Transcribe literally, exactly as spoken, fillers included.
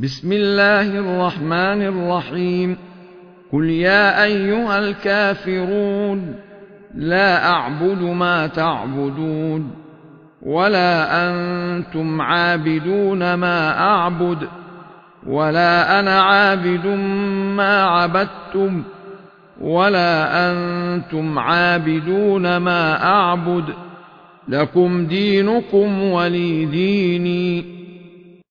بسم الله الرحمن الرحيم قل يا أيها الكافرون لا أعبد ما تعبدون ولا أنتم عابدون ما أعبد ولا أنا عابد ما عبدتم ولا أنتم عابدون ما أعبد لكم دينكم ولي ديني.